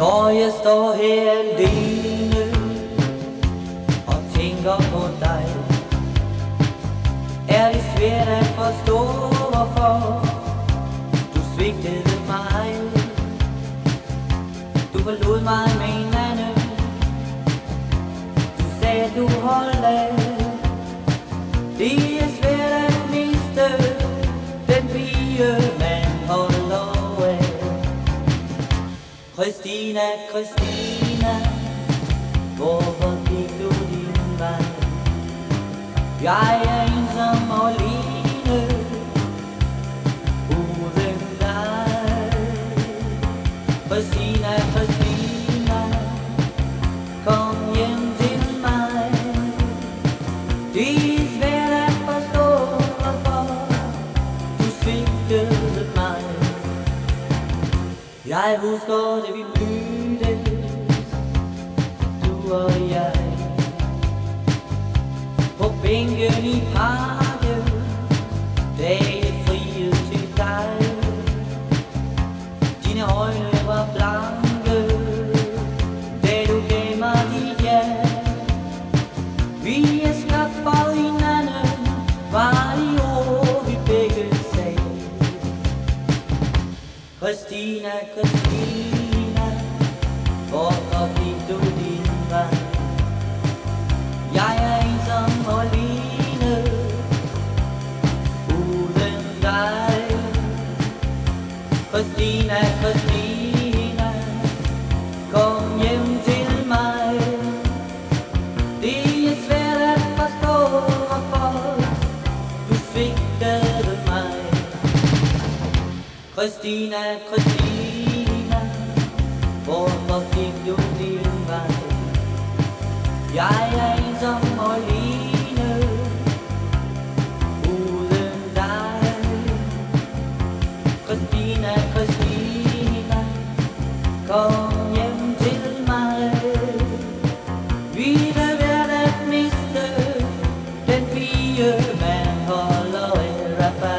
Når jeg står her alene og tænker på dig, er det svært at forstå, hvorfor du svigtede mig. Du forlod mig med en anden. Du sagde du holdt af. Det er svært at miste den pige man holder af. Christina, Christina, hvorfor gik du din vej? Jeg er ensom og alene uden dig. Christina, Christina, kom hjem til mig. Det er svært at forstå, hvorfor du svigtede mig. Jeg husker det vi mødtes, du og jeg, på bænken i parken, da jeg friede til dig. Dine øjne var blanke, da du gav mig dit ja. Vi er skabt for hinanden, var de ord vi begge sagde. Christina, Christina, hvorfor gik du din vej? Jeg er ensom og alene uden dig. Christina, Christina, kom hjem til mig. Det er svært at forstå, hvorfor du svigtede mig. Christina, Christina, hvorfor gik du din vej? Jeg er ensom og alene uden dig. Christina, Christina, kom hjem til mig. Vi er ved at miste den pige man holder af.